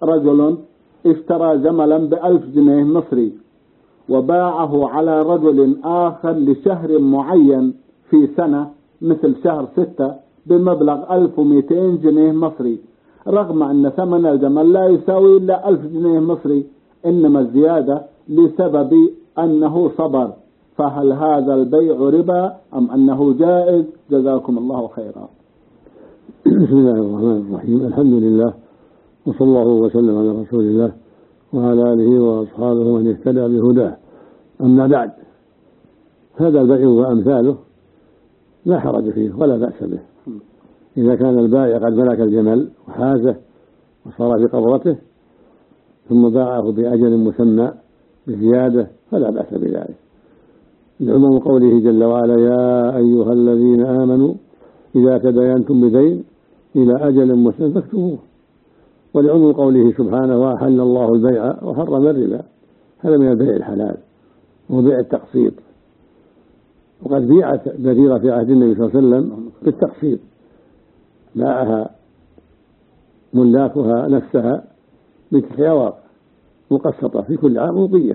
رجل اشترى جملا ب1000 جنيه مصري وباعه على رجل آخر لشهر معين في سنة مثل شهر 6 بمبلغ 1200 جنيه مصري، رغم أن ثمن الجمل لا يساوي إلا 1000 جنيه مصري، إنما الزيادة لسبب أنه صبر، فهل هذا البيع ربا أم أنه جائز؟ جزاكم الله خيرا. بسم الله الرحمن الرحيم، الحمد لله وصلى الله وسلم على رسول الله وعلى آله وأصحابه ومن اهتدى بهداه. أما بعد، هذا البيع وأمثاله لا حرج فيه ولا بأس به إذا كان البائع قد ملك الجمل وحازه وصار في قبضته ثم باعه بأجل مسمى بزيادة فلا بأس بذلك، لعموم قوله جل وعلا: يا أيها الذين آمنوا إذا تداينتم بدين إلى أجل مسمى فاكتبوه، ولعموم قوله سبحانه: وأحل الله البيع وحرم الربا. هذا من البيع الحلال وبيع التقسيط، وقد بيعت بريرة في عهد النبي صلى الله عليه وسلم بالتقسيط، باعها ملاكها نفسها ب9 مقسطة في كل عام وقية،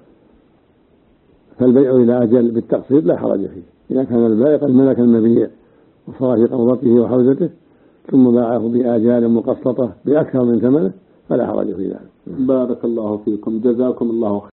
فالبيع إلى أجل بالتقسيط لا حرج فيه إذا كان البائع قد ملك المبيع وصار في قبضته وحوزته ثم باعه بآجال مقسطة بأكثر من ثمنه فلا حرج في ذلك. بارك الله فيكم، جزاكم الله خير.